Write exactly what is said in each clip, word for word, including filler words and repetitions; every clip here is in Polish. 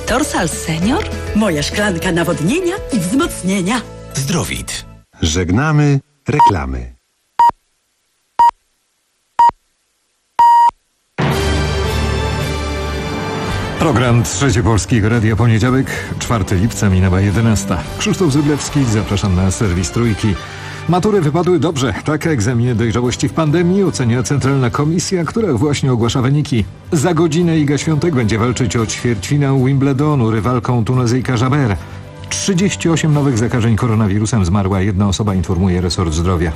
Torsal Senior? Moja szklanka nawodnienia i wzmocnienia. Zdrowit. Żegnamy reklamy. Program Trzecie Polskiego Radia, poniedziałek, czwartego lipca, minęła jedenasta. Krzysztof Zyblewski, zapraszam na serwis Trójki. Matury wypadły dobrze. Tak egzaminy dojrzałości w pandemii ocenia Centralna Komisja, która właśnie ogłasza wyniki. Za godzinę Iga Świątek będzie walczyć o ćwierćfinał Wimbledonu, rywalką Tunezyjka Jaber. trzydzieści osiem nowych zakażeń koronawirusem, zmarła jedna osoba, informuje resort zdrowia.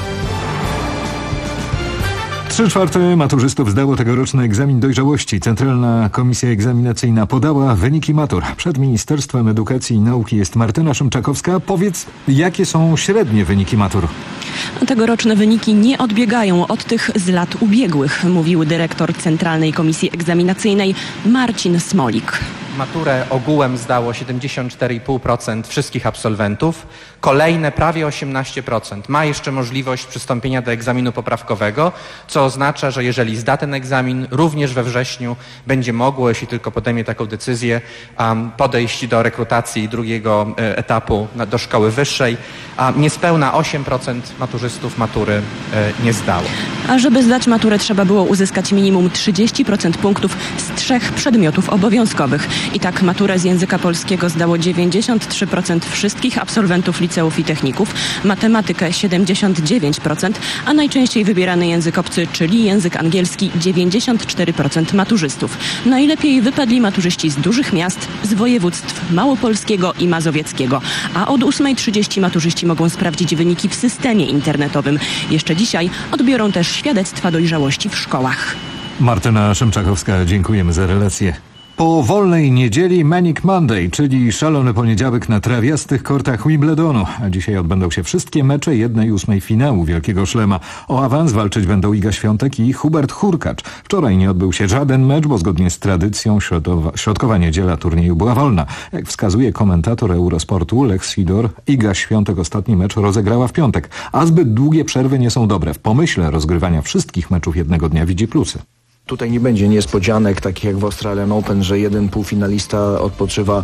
Trzy czwarte maturzystów zdało tegoroczny egzamin dojrzałości. Centralna Komisja Egzaminacyjna podała wyniki matur. Przed Ministerstwem Edukacji i Nauki jest Martyna Szymczakowska. Powiedz, jakie są średnie wyniki matur? Tegoroczne wyniki nie odbiegają od tych z lat ubiegłych, mówił dyrektor Centralnej Komisji Egzaminacyjnej Marcin Smolik. Maturę ogółem zdało siedemdziesiąt cztery i pół procent wszystkich absolwentów. Kolejne prawie osiemnaście procent ma jeszcze możliwość przystąpienia do egzaminu poprawkowego, co oznacza, że jeżeli zda ten egzamin, również we wrześniu będzie mogło, jeśli tylko podejmie taką decyzję, um, podejść do rekrutacji drugiego e, etapu na, do szkoły wyższej. A niespełna osiem procent maturzystów matury e, nie zdało. A żeby zdać maturę, trzeba było uzyskać minimum trzydzieści procent punktów z trzech przedmiotów obowiązkowych. I tak maturę z języka polskiego zdało dziewięćdziesiąt trzy procent wszystkich absolwentów liceów i techników, matematykę siedemdziesiąt dziewięć procent, a najczęściej wybierany język obcy, czyli język angielski, dziewięćdziesiąt cztery procent maturzystów. Najlepiej wypadli maturzyści z dużych miast, z województw małopolskiego i mazowieckiego. A od ósmej trzydzieści maturzyści mogą sprawdzić wyniki w systemie internetowym. Jeszcze dzisiaj odbiorą też świadectwa dojrzałości w szkołach. Martyna Szymczakowska, dziękujemy za relację. Po wolnej niedzieli Manic Monday, czyli szalony poniedziałek na trawiastych kortach Wimbledonu. A dzisiaj odbędą się wszystkie mecze jednej ósmej finału Wielkiego Szlema. O awans walczyć będą Iga Świątek i Hubert Hurkacz. Wczoraj nie odbył się żaden mecz, bo zgodnie z tradycją środowa, środkowa niedziela turnieju była wolna. Jak wskazuje komentator Eurosportu Lex Sidor, Iga Świątek ostatni mecz rozegrała w piątek, a zbyt długie przerwy nie są dobre. W pomyśle rozgrywania wszystkich meczów jednego dnia widzi plusy. Tutaj nie będzie niespodzianek, takich jak w Australian Open, że jeden półfinalista odpoczywa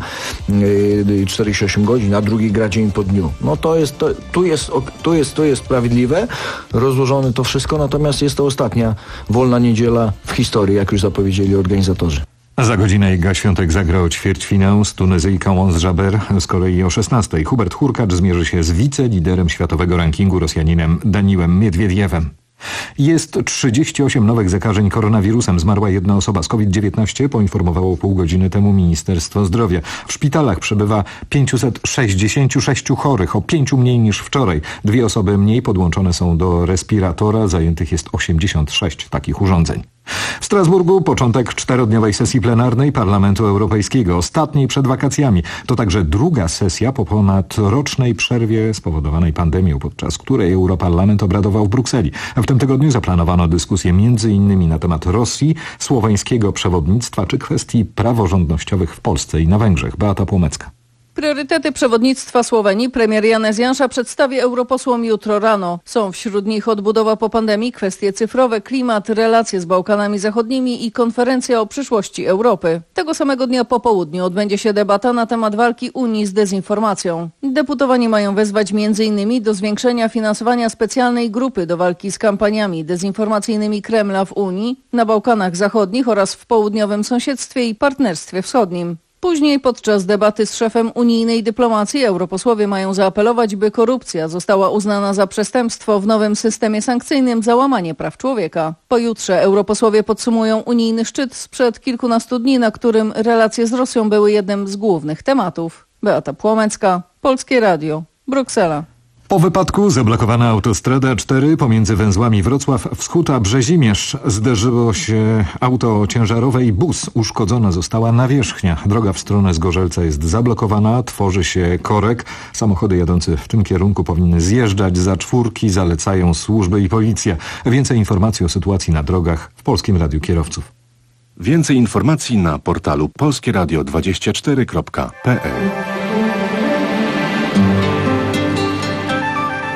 yy, czterdzieści osiem godzin, a drugi gra dzień po dniu. No to jest, to, tu jest, tu jest, tu jest sprawiedliwe, rozłożone to wszystko, natomiast jest to ostatnia wolna niedziela w historii, jak już zapowiedzieli organizatorzy. Za godzinę Iga Świątek zagra o ćwierćfinał z Tunezyjką Ons Jaber. Z kolei o szesnastej Hubert Hurkacz zmierzy się z wiceliderem światowego rankingu Rosjaninem Daniłem Miedwiediewem. Jest trzydzieści osiem nowych zakażeń koronawirusem. Zmarła jedna osoba z COVID dziewiętnaście, poinformowało pół godziny temu Ministerstwo Zdrowia. W szpitalach przebywa pięćset sześćdziesiąt sześć chorych, o pięciu mniej niż wczoraj. Dwie osoby mniej podłączone są do respiratora, zajętych jest osiemdziesiąt sześć takich urządzeń. W Strasburgu początek czterodniowej sesji plenarnej Parlamentu Europejskiego, ostatniej przed wakacjami. To także druga sesja po ponad rocznej przerwie spowodowanej pandemią, podczas której Europarlament obradował w Brukseli. W tym tygodniu zaplanowano dyskusję między innymi na temat Rosji, słoweńskiego przewodnictwa czy kwestii praworządnościowych w Polsce i na Węgrzech. Beata Płomecka. Priorytety przewodnictwa Słowenii premier Janez Janša przedstawi europosłom jutro rano. Są wśród nich odbudowa po pandemii, kwestie cyfrowe, klimat, relacje z Bałkanami Zachodnimi i konferencja o przyszłości Europy. Tego samego dnia po południu odbędzie się debata na temat walki Unii z dezinformacją. Deputowani mają wezwać między innymi do zwiększenia finansowania specjalnej grupy do walki z kampaniami dezinformacyjnymi Kremla w Unii, na Bałkanach Zachodnich oraz w południowym sąsiedztwie i partnerstwie wschodnim. Później podczas debaty z szefem unijnej dyplomacji europosłowie mają zaapelować, by korupcja została uznana za przestępstwo w nowym systemie sankcyjnym za łamanie praw człowieka. Pojutrze europosłowie podsumują unijny szczyt sprzed kilkunastu dni, na którym relacje z Rosją były jednym z głównych tematów. Beata Płomecka, Polskie Radio, Bruksela. Po wypadku zablokowana autostrada cztery pomiędzy węzłami Wrocław Wschód a Brzezimierz. Zderzyło się auto ciężarowe i bus. Uszkodzona została nawierzchnia. Droga w stronę Zgorzelca jest zablokowana, tworzy się korek. Samochody jadące w tym kierunku powinny zjeżdżać za czwórki, zalecają służby i policja. Więcej informacji o sytuacji na drogach w Polskim Radiu Kierowców. Więcej informacji na portalu polskie radio dwadzieścia cztery kropka p l.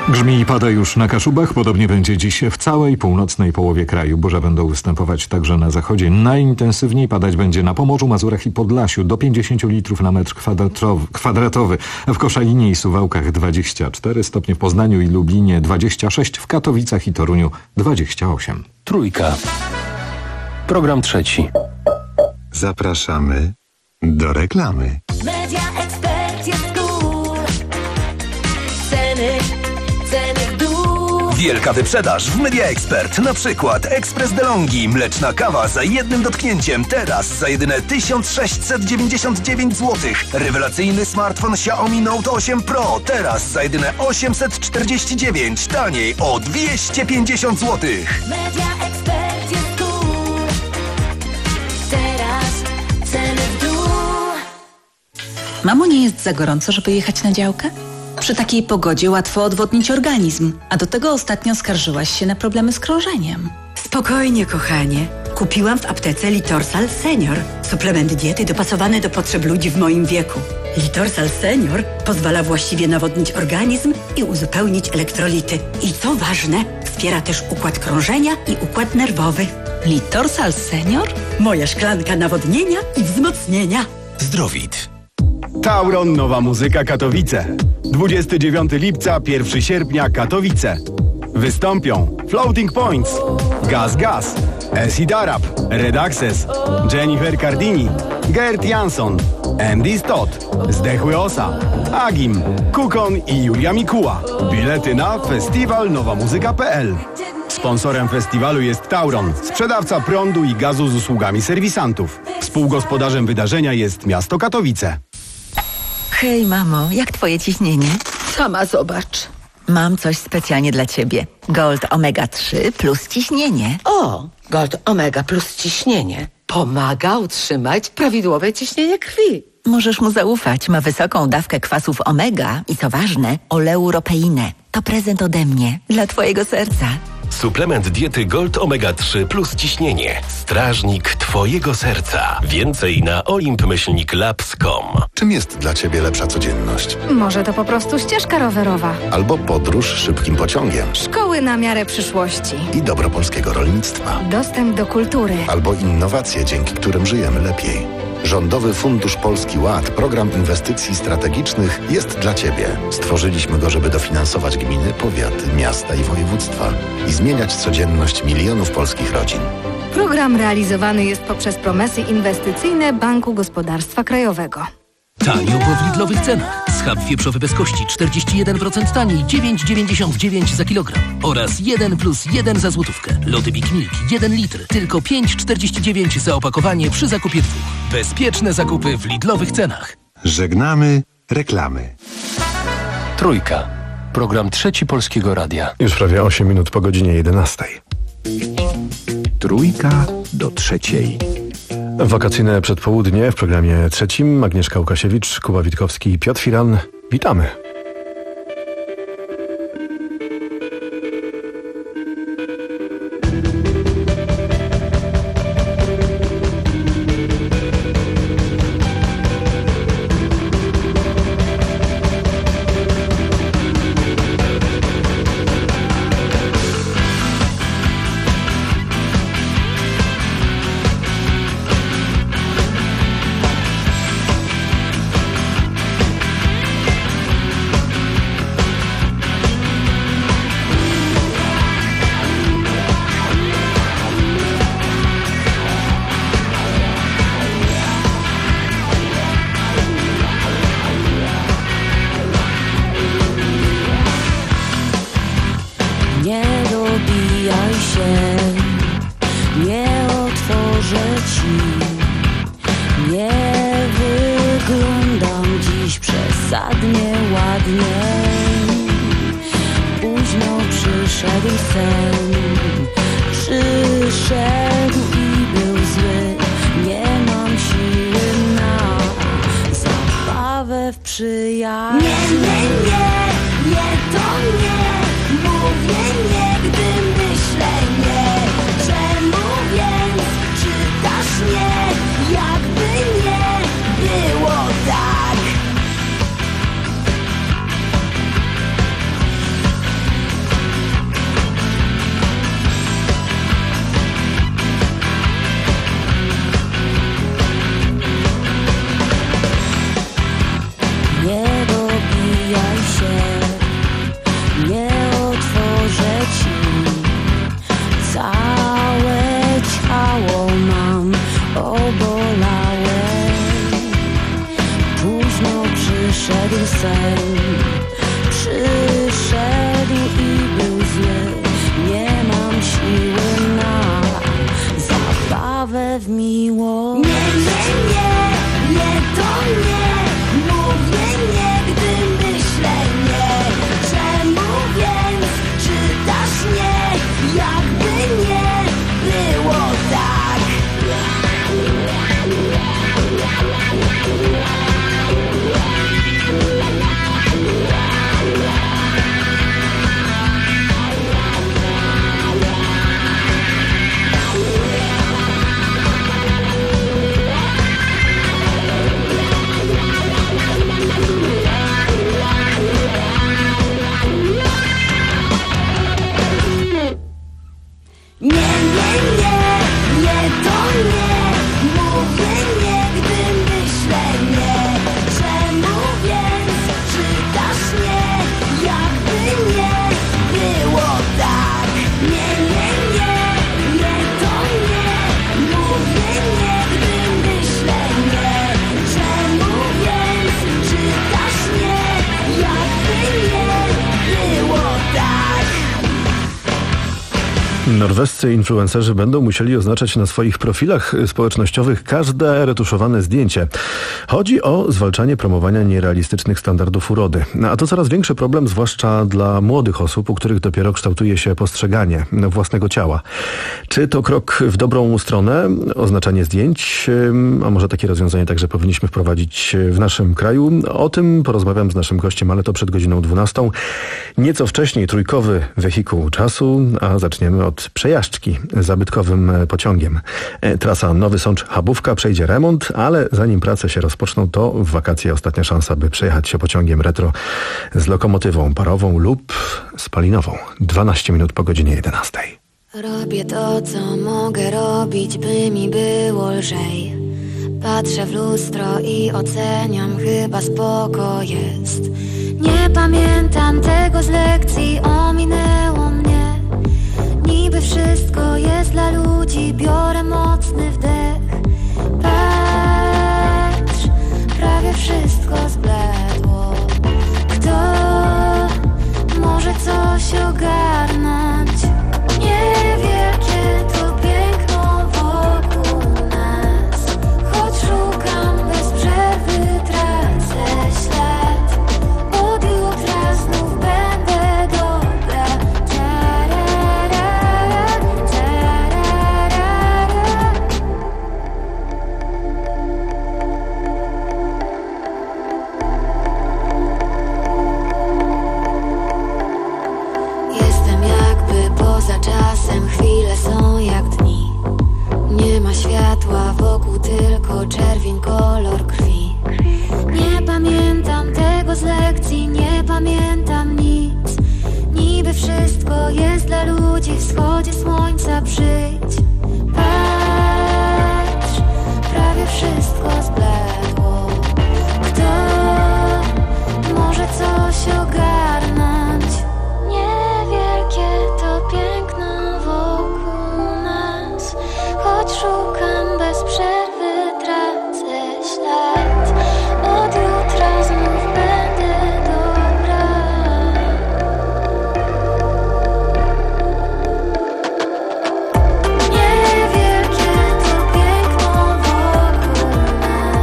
Grzmi i pada już na Kaszubach, podobnie będzie dziś w całej północnej połowie kraju. Burze będą występować także na zachodzie. Najintensywniej padać będzie na Pomorzu, Mazurach i Podlasiu do pięćdziesiąt litrów na metr kwadratowy. W Koszalinie i Suwałkach dwadzieścia cztery stopnie, w Poznaniu i Lublinie dwadzieścia sześć, w Katowicach i Toruniu dwadzieścia osiem. Trójka. Program trzeci. Zapraszamy do reklamy. Media Expert jest tu. Ceny, ceny w dół. Wielka wyprzedaż w Media Expert. Na przykład Ekspres DeLonghi, mleczna kawa za jednym dotknięciem. Teraz za jedyne tysiąc sześćset dziewięćdziesiąt dziewięć złotych. Rewelacyjny smartfon Xiaomi Note osiem Pro. Teraz za jedyne osiemset czterdzieści dziewięć. Taniej o dwieście pięćdziesiąt złotych. Media Expert jest tu. Teraz ceny w dół. Mamo, nie jest za gorąco, żeby jechać na działkę? Przy takiej pogodzie łatwo odwodnić organizm, a do tego ostatnio skarżyłaś się na problemy z krążeniem. Spokojnie, kochanie. Kupiłam w aptece Litorsal Senior. Suplement diety dopasowany do potrzeb ludzi w moim wieku. Litorsal Senior pozwala właściwie nawodnić organizm i uzupełnić elektrolity. I co ważne, wspiera też układ krążenia i układ nerwowy. Litorsal Senior? Moja szklanka nawodnienia i wzmocnienia. Zdrowit. Tauron Nowa Muzyka Katowice. dwudziestego dziewiątego lipca, pierwszego sierpnia Katowice. Wystąpią Floating Points, Gaz Gaz, Acid Arab, Red Access, Jennifer Cardini, Gert Jansson, Andy Stott, Zdechły Osa, Agim, Kukon i Julia Mikuła. Bilety na festiwal nowa muzyka kropka p l. Sponsorem festiwalu jest Tauron, sprzedawca prądu i gazu z usługami serwisantów. Współgospodarzem wydarzenia jest miasto Katowice. Hej mamo, jak twoje ciśnienie? Sama zobacz. Mam coś specjalnie dla ciebie. Gold Omega trzy plus ciśnienie. O, Gold Omega plus ciśnienie. Pomaga utrzymać prawidłowe ciśnienie krwi. Możesz mu zaufać. Ma wysoką dawkę kwasów omega i co ważne, oleuropeinę. To prezent ode mnie dla twojego serca. Suplement diety Gold Omega trzy plus ciśnienie. Strażnik twojego serca. Więcej na olimp myślnik labs kropka com. Czym jest dla ciebie lepsza codzienność? Może to po prostu ścieżka rowerowa. Albo podróż szybkim pociągiem. Szkoły na miarę przyszłości. I dobro polskiego rolnictwa. Dostęp do kultury. Albo innowacje, dzięki którym żyjemy lepiej. Rządowy Fundusz Polski Ład, program inwestycji strategicznych, jest dla ciebie. Stworzyliśmy go, żeby dofinansować gminy, powiaty, miasta i województwa i zmieniać codzienność milionów polskich rodzin. Program realizowany jest poprzez promesy inwestycyjne Banku Gospodarstwa Krajowego. Tanio po w Lidlowych cenach. Schab wieprzowy bez kości czterdzieści jeden procent taniej, dziewięć dziewięćdziesiąt dziewięć za kilogram. Oraz jeden plus jeden za złotówkę. Lody Big Milk jeden litr, tylko pięć czterdzieści dziewięć za opakowanie przy zakupie dwóch. Bezpieczne zakupy w Lidlowych cenach. Żegnamy reklamy. Trójka. Program trzeci Polskiego Radia. Już prawie osiem minut po godzinie jedenastej. Trójka do trzeciej. Wakacyjne przedpołudnie w programie trzecim. Agnieszka Łukasiewicz, Kuba Witkowski i Piotr Firan. Witamy. przyszedł sen. Przyszedł i był zły. Nie mam siły na zabawę w miłość. Nie, nie, nie, nie, to nie. Mówię nie, gdy myślę nie. Czemu więc czytasz nie? Jakby nie było tak. Nie, nie, nie, nie, to nie. Mówię nie, gdy myślę nie. Czemu więc czytasz nie? Jakby nie było tak. Nie, nie, nie, nie, to nie. Mówię nie, gdy myślę nie. Czemu więc czytasz nie? Jakby nie było tak. Norwescy influencerzy będą musieli oznaczać na swoich profilach społecznościowych każde retuszowane zdjęcie. Chodzi o zwalczanie promowania nierealistycznych standardów urody. A to coraz większy problem, zwłaszcza dla młodych osób, u których dopiero kształtuje się postrzeganie własnego ciała. Czy to krok w dobrą stronę, oznaczanie zdjęć? A może takie rozwiązanie także powinniśmy wprowadzić w naszym kraju? O tym porozmawiam z naszym gościem, ale to przed godziną dwunastą. Nieco wcześniej trójkowy wehikuł czasu, a zaczniemy od przejażdżki zabytkowym pociągiem. Trasa Nowy Sącz-Chabówka przejdzie remont, ale zanim prace się rozpoczną, to w wakacje ostatnia szansa, by przejechać się pociągiem retro z lokomotywą parową lub spalinową. dwanaście minut po godzinie jedenastej. Robię to, co mogę robić, by mi było lżej. Patrzę w lustro i oceniam, chyba spoko jest. Nie pamiętam tego z lekcji, ominęło mnie. Niby wszystko jest dla ludzi, biorę mocny wdech. Patrz, prawie wszystko zbledło. Kto może coś ogarnąć? Niewielkie to piękno wokół nas. Choć szukam bez przerwy, tracę ślad. Od jutra znów będę dobra. Jestem jakby poza czasem, chwile są jak dni. Nie ma światła wokół, tylko czerwień, kolor krwi. Nie pamiętam tego z lekcji, nie pamiętam nic. Niby wszystko jest dla ludzi, wschodzie słońca przyjdź. Patrz, prawie wszystko zbledło. Kto może coś ogarnąć? Niewielkie to piękno wokół nas. Choć szukam bez przerwy, tracę ślad. Od jutra znów będę dobra. Niewielkie to piękno wokół nas.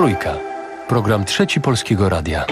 Trójka. Program Trzeci Polskiego Radia.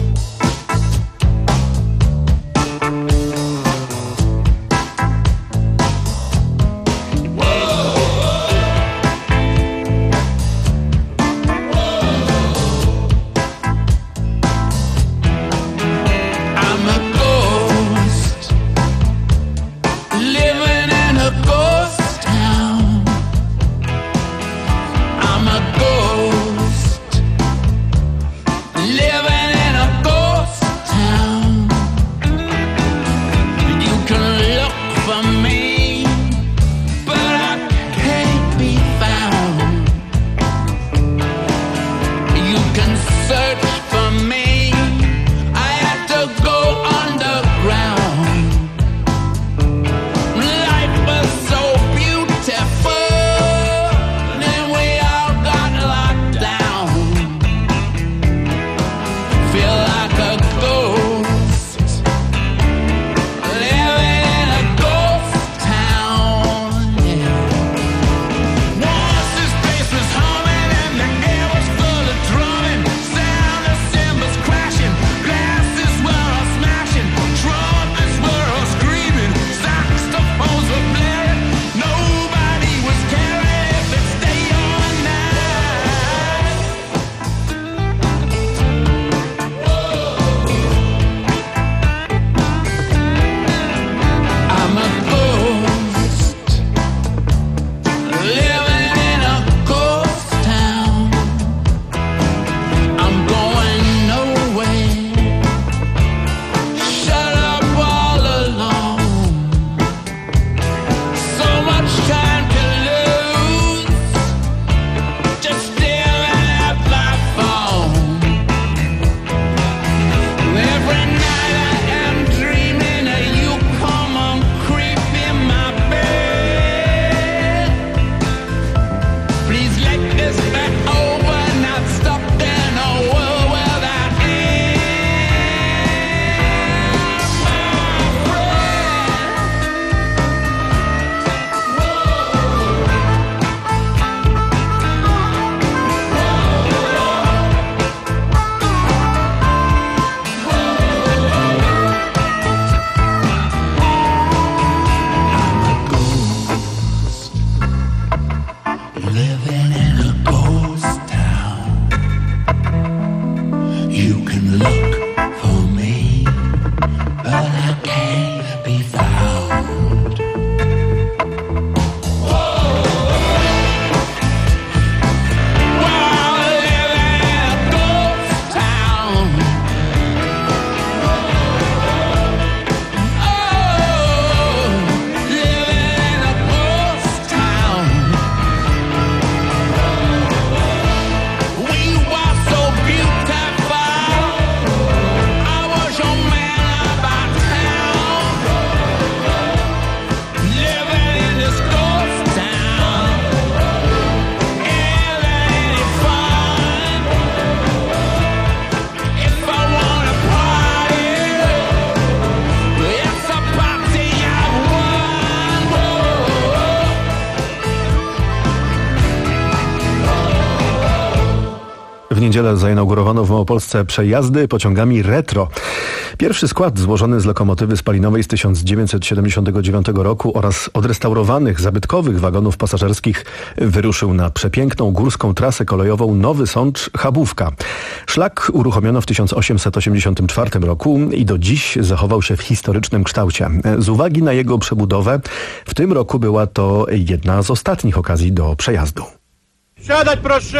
W niedzielę zainaugurowano w Małopolsce przejazdy pociągami retro. Pierwszy skład złożony z lokomotywy spalinowej z tysiąc dziewięćset siedemdziesiątego dziewiątego roku oraz odrestaurowanych, zabytkowych wagonów pasażerskich wyruszył na przepiękną górską trasę kolejową Nowy Sącz - Chabówka. Szlak uruchomiono w tysiąc osiemset osiemdziesiątym czwartym roku i do dziś zachował się w historycznym kształcie. Z uwagi na jego przebudowę w tym roku była to jedna z ostatnich okazji do przejazdu. Siadać proszę!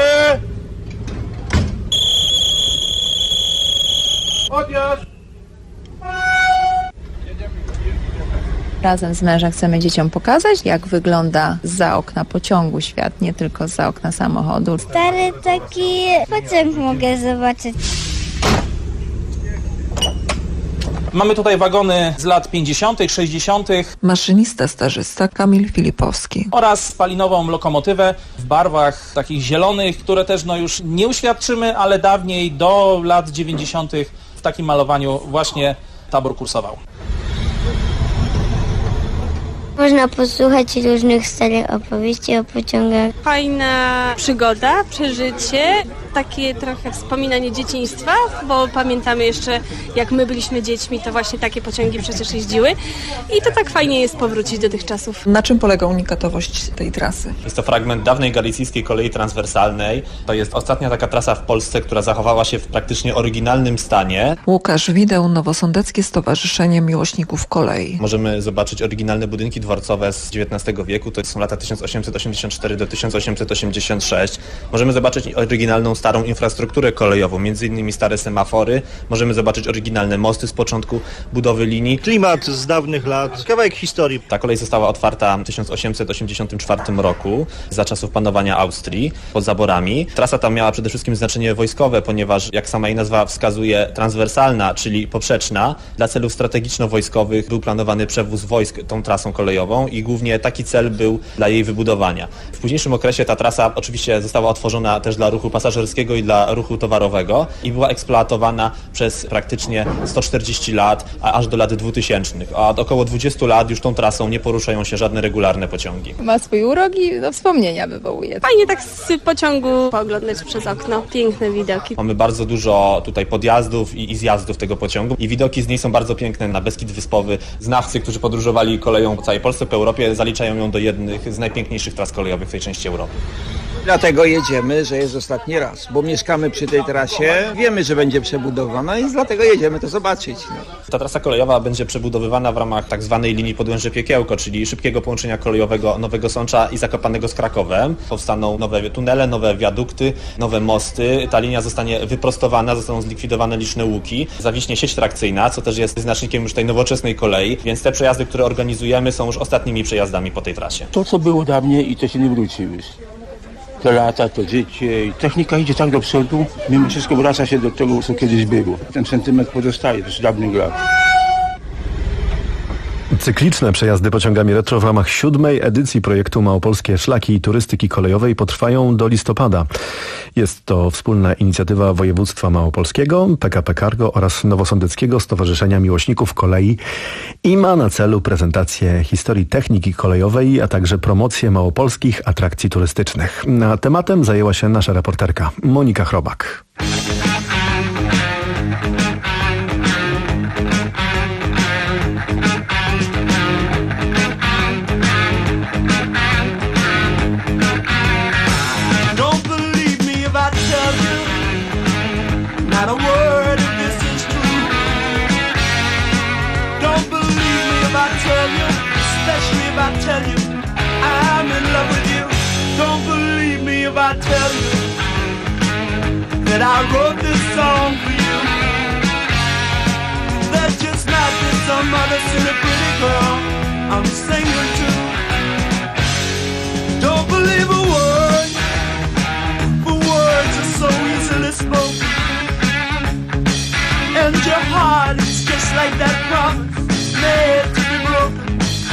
Odjazd! Razem z mężem chcemy dzieciom pokazać, jak wygląda zza okna pociągu świat, nie tylko zza okna samochodu. Stary taki pociąg mogę zobaczyć. Mamy tutaj wagony z lat pięćdziesiątych, sześćdziesiątych. Maszynista stażysta Kamil Filipowski. Oraz spalinową lokomotywę w barwach takich zielonych, które też no już nie uświadczymy, ale dawniej do lat dziewięćdziesiątych w takim malowaniu właśnie tabor kursował. Można posłuchać różnych starych opowieści o pociągach. Fajna przygoda, przeżycie, takie trochę wspominanie dzieciństwa, bo pamiętamy jeszcze, jak my byliśmy dziećmi, to właśnie takie pociągi przecież jeździły i to tak fajnie jest powrócić do tych czasów. Na czym polega unikatowość tej trasy? Jest to fragment dawnej galicyjskiej kolei transwersalnej. To jest ostatnia taka trasa w Polsce, która zachowała się w praktycznie oryginalnym stanie. Łukasz Wideł, Nowosądeckie Stowarzyszenie Miłośników Kolei. Możemy zobaczyć oryginalne budynki dworcowe z dziewiętnastego wieku, to są lata tysiąc osiemset osiemdziesiąt cztery do tysiąc osiemset osiemdziesiąt sześć. Możemy zobaczyć oryginalną starą infrastrukturę kolejową, między innymi stare semafory. Możemy zobaczyć oryginalne mosty z początku budowy linii. Klimat z dawnych lat, kawałek historii. Ta kolej została otwarta w tysiąc osiemset osiemdziesiątym czwartym roku, za czasów panowania Austrii, pod zaborami. Trasa ta miała przede wszystkim znaczenie wojskowe, ponieważ, jak sama jej nazwa wskazuje, transwersalna, czyli poprzeczna. Dla celów strategiczno-wojskowych był planowany przewóz wojsk tą trasą kolejową i głównie taki cel był dla jej wybudowania. W późniejszym okresie ta trasa oczywiście została otworzona też dla ruchu pasażerskiego i dla ruchu towarowego i była eksploatowana przez praktycznie sto czterdzieści lat, a aż do lat dwutysięcznych. A od około dwudziestu lat już tą trasą nie poruszają się żadne regularne pociągi. Ma swój urok i no, wspomnienia wywołuje. Fajnie tak z pociągu pooglądać przez okno. Piękne widoki. Mamy bardzo dużo tutaj podjazdów i, i zjazdów tego pociągu i widoki z niej są bardzo piękne. Na Beskid Wyspowy znawcy, którzy podróżowali koleją po całej Polsce, po Europie, zaliczają ją do jednych z najpiękniejszych tras kolejowych w tej części Europy. Dlatego jedziemy, że jest ostatni raz, bo mieszkamy przy tej trasie, wiemy, że będzie przebudowana i dlatego jedziemy to zobaczyć. No. Ta trasa kolejowa będzie przebudowywana w ramach tak zwanej linii Podłęże-Piekiełko, czyli szybkiego połączenia kolejowego Nowego Sącza i Zakopanego z Krakowem. Powstaną nowe tunele, nowe wiadukty, nowe mosty. Ta linia zostanie wyprostowana, zostaną zlikwidowane liczne łuki. Zawiśnie sieć trakcyjna, co też jest znacznikiem już tej nowoczesnej kolei, więc te przejazdy, które organizujemy, są już ostatnimi przejazdami po tej trasie. To, co było dawniej i to się nie wróci już. To lata, to życie i technika idzie tak do przodu, mimo wszystko wraca się do tego, co kiedyś było. Ten sentyment pozostaje z dawnych lat. Cykliczne przejazdy pociągami retro w ramach siódmej edycji projektu Małopolskie Szlaki Turystyki Kolejowej potrwają do listopada. Jest to wspólna inicjatywa województwa małopolskiego, P K P Cargo oraz Nowosądeckiego Stowarzyszenia Miłośników Kolei i ma na celu prezentację historii techniki kolejowej, a także promocję małopolskich atrakcji turystycznych. A tematem zajęła się nasza reporterka Monika Chrobak. Not a word of this is true. Don't believe me if I tell you, especially if I tell you I'm in love with you. Don't believe me if I tell you that I wrote this song for you. There's just not been some other silly pretty girl I'm singing to. Don't believe a word, for words are so easily spoken. And your heart is just like that promise made to be broken.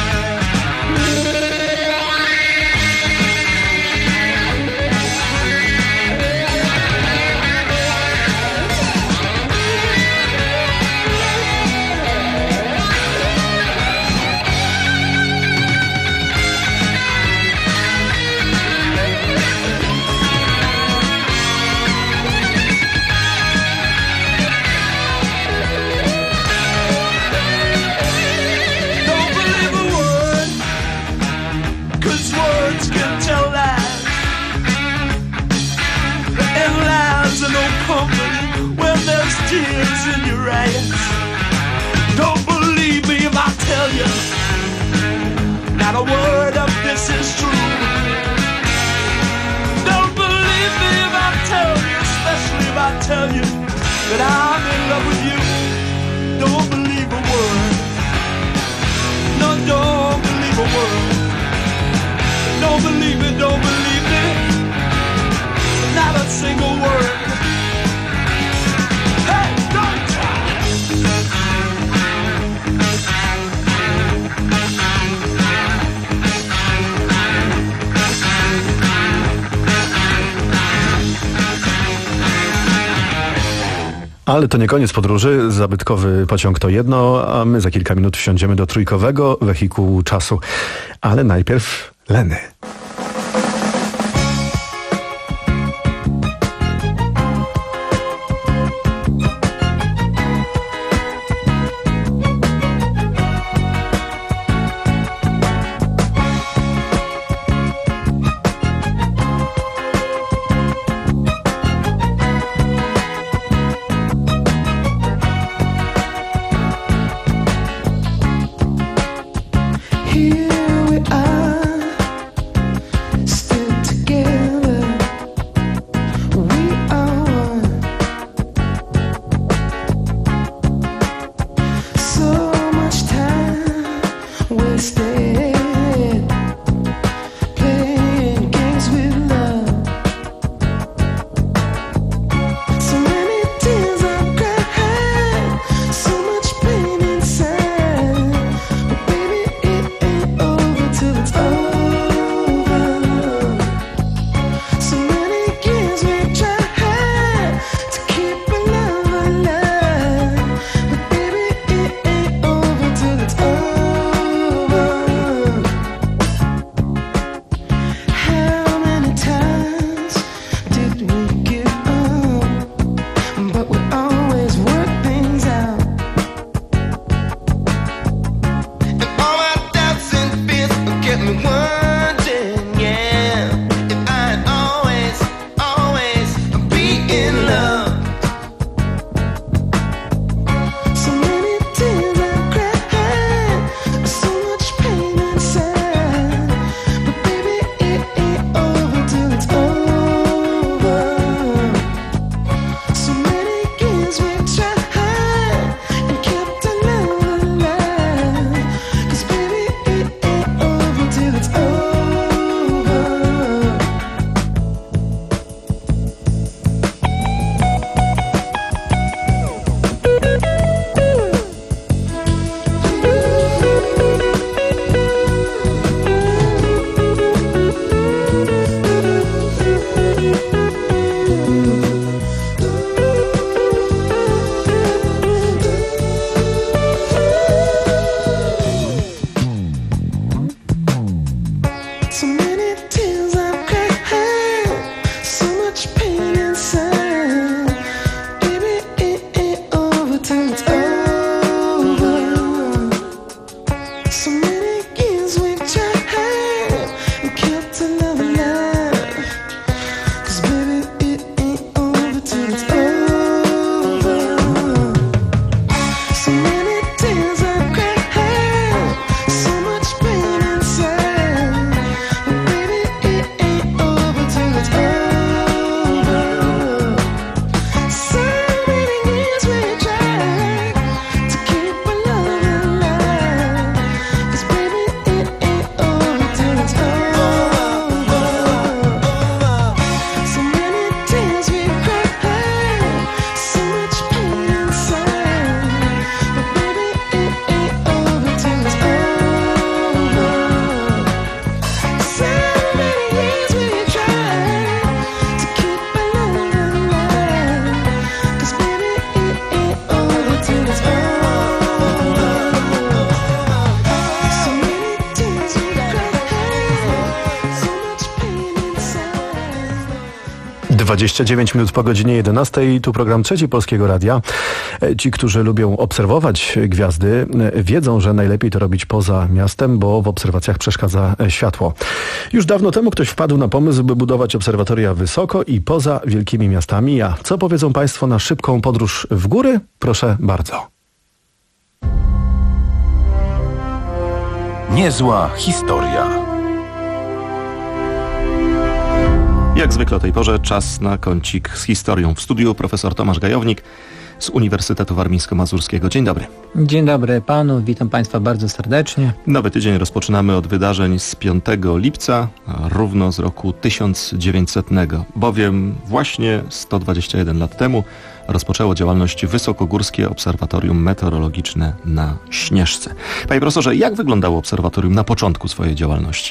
When there's tears in your eyes, don't believe me if I tell you not a word of this is true. Don't believe me if I tell you, especially if I tell you that I'm in love with you. Don't believe a word. No, don't believe a word. Don't believe it, don't believe me. Not a single word. Ale to nie koniec podróży. Zabytkowy pociąg to jedno, a my za kilka minut wsiądziemy do trójkowego wehikułu czasu. Ale najpierw Leny. dwadzieścia dziewięć minut po godzinie jedenastej. Tu program Trzeci Polskiego Radia. Ci, którzy lubią obserwować gwiazdy, wiedzą, że najlepiej to robić poza miastem, bo w obserwacjach przeszkadza światło. Już dawno temu ktoś wpadł na pomysł, by budować obserwatoria wysoko i poza wielkimi miastami. A co powiedzą Państwo na szybką podróż w góry? Proszę bardzo. Niezła historia. Jak zwykle o tej porze czas na kącik z historią. W studiu profesor Tomasz Gajownik z Uniwersytetu Warmińsko-Mazurskiego. Dzień dobry. Dzień dobry panu, witam państwa bardzo serdecznie. Nowy tydzień rozpoczynamy od wydarzeń z piątego lipca, równo z roku tysiąc dziewięćsetnego, bowiem właśnie sto dwadzieścia jeden lat temu rozpoczęło działalność Wysokogórskie Obserwatorium Meteorologiczne na Śnieżce. Panie profesorze, jak wyglądało obserwatorium na początku swojej działalności?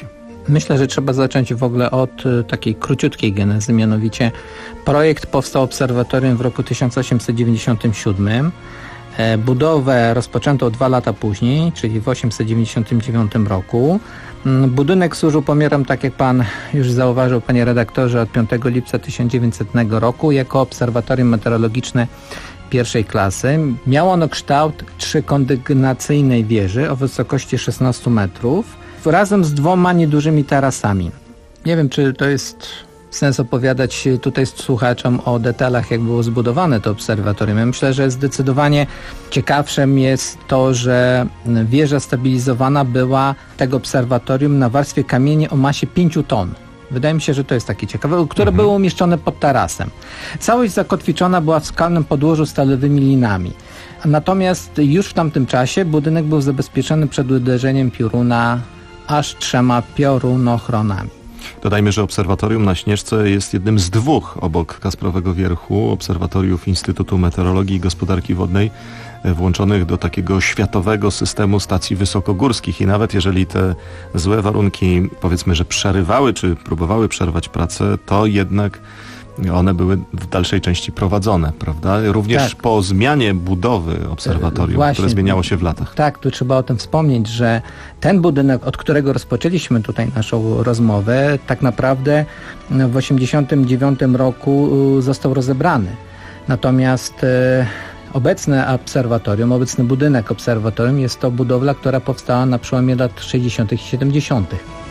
Myślę, że trzeba zacząć w ogóle od y, takiej króciutkiej genezy, mianowicie projekt powstał obserwatorium w roku tysiąc osiemset dziewięćdziesiątym siódmym. E, budowę rozpoczęto dwa lata później, czyli w tysiąc osiemset dziewięćdziesiątym dziewiątym roku. Mm, budynek służył pomiarom, tak jak pan już zauważył, panie redaktorze, od piątego lipca tysiąc dziewięćsetnego roku jako obserwatorium meteorologiczne pierwszej klasy. Miało ono kształt trzykondygnacyjnej wieży o wysokości szesnaście metrów razem z dwoma niedużymi tarasami. Nie wiem, czy to jest sens opowiadać tutaj słuchaczom o detalach, jak było zbudowane to obserwatorium. Ja myślę, że zdecydowanie ciekawszym jest to, że wieża stabilizowana była tego obserwatorium na warstwie kamieni o masie pięciu ton. Wydaje mi się, że to jest takie ciekawe, które mhm. były umieszczone pod tarasem. Całość zakotwiczona była w skalnym podłożu stalowymi linami. Natomiast już w tamtym czasie budynek był zabezpieczony przed uderzeniem pioruna aż trzema piorunochronami. Dodajmy, że obserwatorium na Śnieżce jest jednym z dwóch obok Kasprowego Wierchu obserwatoriów Instytutu Meteorologii i Gospodarki Wodnej włączonych do takiego światowego systemu stacji wysokogórskich i nawet jeżeli te złe warunki, powiedzmy, że przerywały czy próbowały przerwać pracę, to jednak one były w dalszej części prowadzone, prawda? Również tak. Po zmianie budowy obserwatorium, Właśnie, które zmieniało się w latach. Tak, tu trzeba o tym wspomnieć, że ten budynek, od którego rozpoczęliśmy tutaj naszą rozmowę, tak naprawdę w osiemdziesiątym dziewiątym roku został rozebrany. Natomiast e, obecne obserwatorium, obecny budynek obserwatorium jest to budowla, która powstała na przełomie lat sześćdziesiątych i siedemdziesiątych.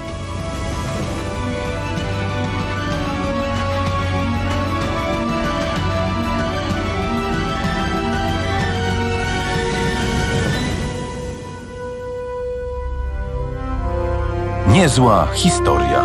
Niezła historia.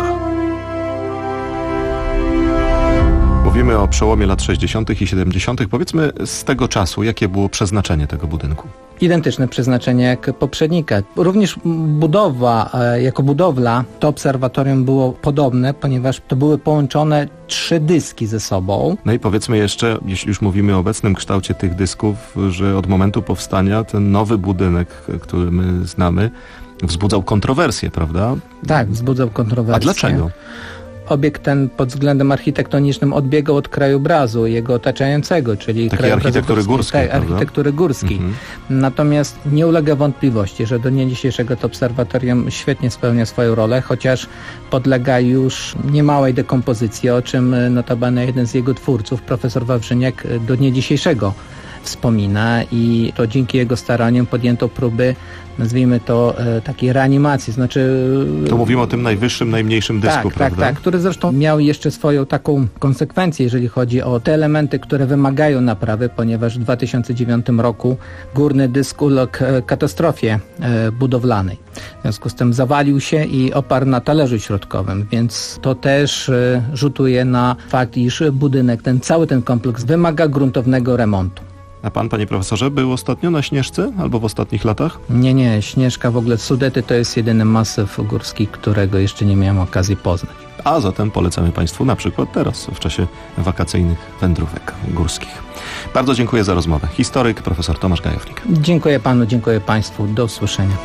Mówimy o przełomie lat sześćdziesiątych i siedemdziesiątych. Powiedzmy z tego czasu, jakie było przeznaczenie tego budynku? Identyczne przeznaczenie jak poprzednika. Również budowa, jako budowla, to obserwatorium było podobne, ponieważ to były połączone trzy dyski ze sobą. No i powiedzmy jeszcze, jeśli już mówimy o obecnym kształcie tych dysków, że od momentu powstania ten nowy budynek, który my znamy, wzbudzał kontrowersje, prawda? Tak, wzbudzał kontrowersje. A dlaczego? Obiekt ten pod względem architektonicznym odbiegał od krajobrazu jego otaczającego, czyli takiej architektury górskiej. Tak, architektury górskiej. Mhm. Natomiast nie ulega wątpliwości, że do dnia dzisiejszego to obserwatorium świetnie spełnia swoją rolę, chociaż podlega już niemałej dekompozycji, o czym notabene jeden z jego twórców, profesor Wawrzyniak, do dnia dzisiejszego wspomina i to dzięki jego staraniom podjęto próby, nazwijmy to, e, takiej reanimacji, znaczy... To mówimy o tym najwyższym, najmniejszym dysku, tak, prawda? Tak, tak, który zresztą miał jeszcze swoją taką konsekwencję, jeżeli chodzi o te elementy, które wymagają naprawy, ponieważ w dwa tysiące dziewiątym roku górny dysk uległ katastrofie e, budowlanej. W związku z tym zawalił się i oparł na talerzu środkowym, więc to też e, rzutuje na fakt, iż budynek, ten cały ten kompleks wymaga gruntownego remontu. A pan, panie profesorze, był ostatnio na Śnieżce albo w ostatnich latach? Nie, nie. Śnieżka, w ogóle Sudety to jest jedyny masyw górski, którego jeszcze nie miałem okazji poznać. A zatem polecamy państwu na przykład teraz, w czasie wakacyjnych wędrówek górskich. Bardzo dziękuję za rozmowę. Historyk, profesor Tomasz Gajownik. Dziękuję panu, dziękuję państwu. Do usłyszenia.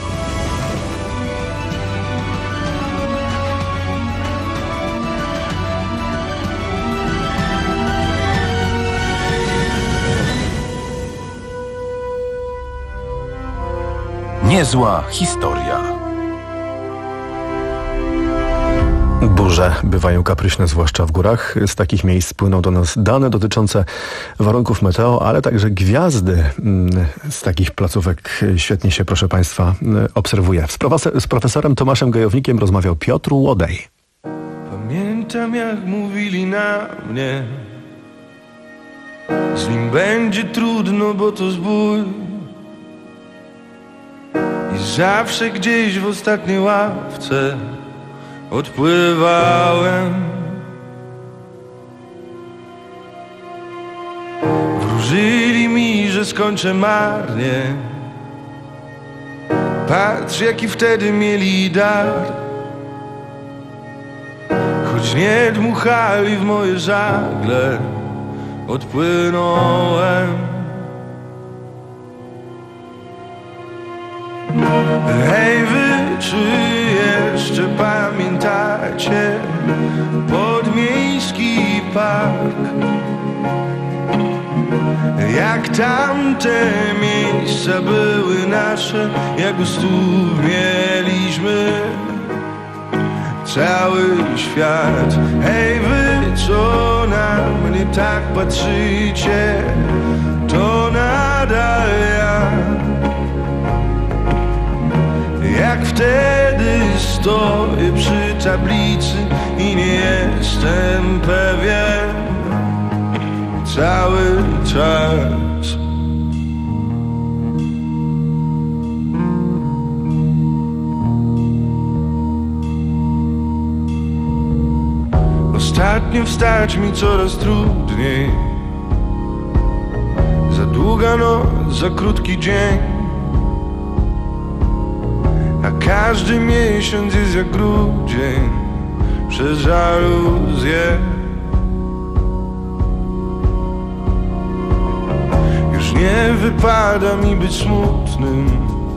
Niezła historia. Burze bywają kapryśne, zwłaszcza w górach. Z takich miejsc płyną do nas dane dotyczące warunków meteo, ale także gwiazdy z takich placówek świetnie się, proszę państwa, obserwuje. Z, profesor, z profesorem Tomaszem Gajownikiem rozmawiał Piotr Łodej. Pamiętam, jak mówili na mnie, z nim będzie trudno, bo to zbój. I zawsze gdzieś w ostatniej ławce odpływałem. Wróżyli mi, że skończę marnie. Patrz, jaki wtedy mieli dar. Choć nie dmuchali w moje żagle, odpłynąłem. Hej wy, czy jeszcze pamiętacie cię pod miejski park. Jak tamte miejsca były nasze, jak u stóp mieliśmy cały świat. Hej wy, co na mnie tak patrzycie, to nadal ja. Jak wtedy stoję przy tablicy i nie jestem pewien cały czas. Ostatnio wstać mi coraz trudniej. Za długa noc, za krótki dzień, a każdy miesiąc jest jak grudzień przez żaluzję. Już nie wypada mi być smutnym.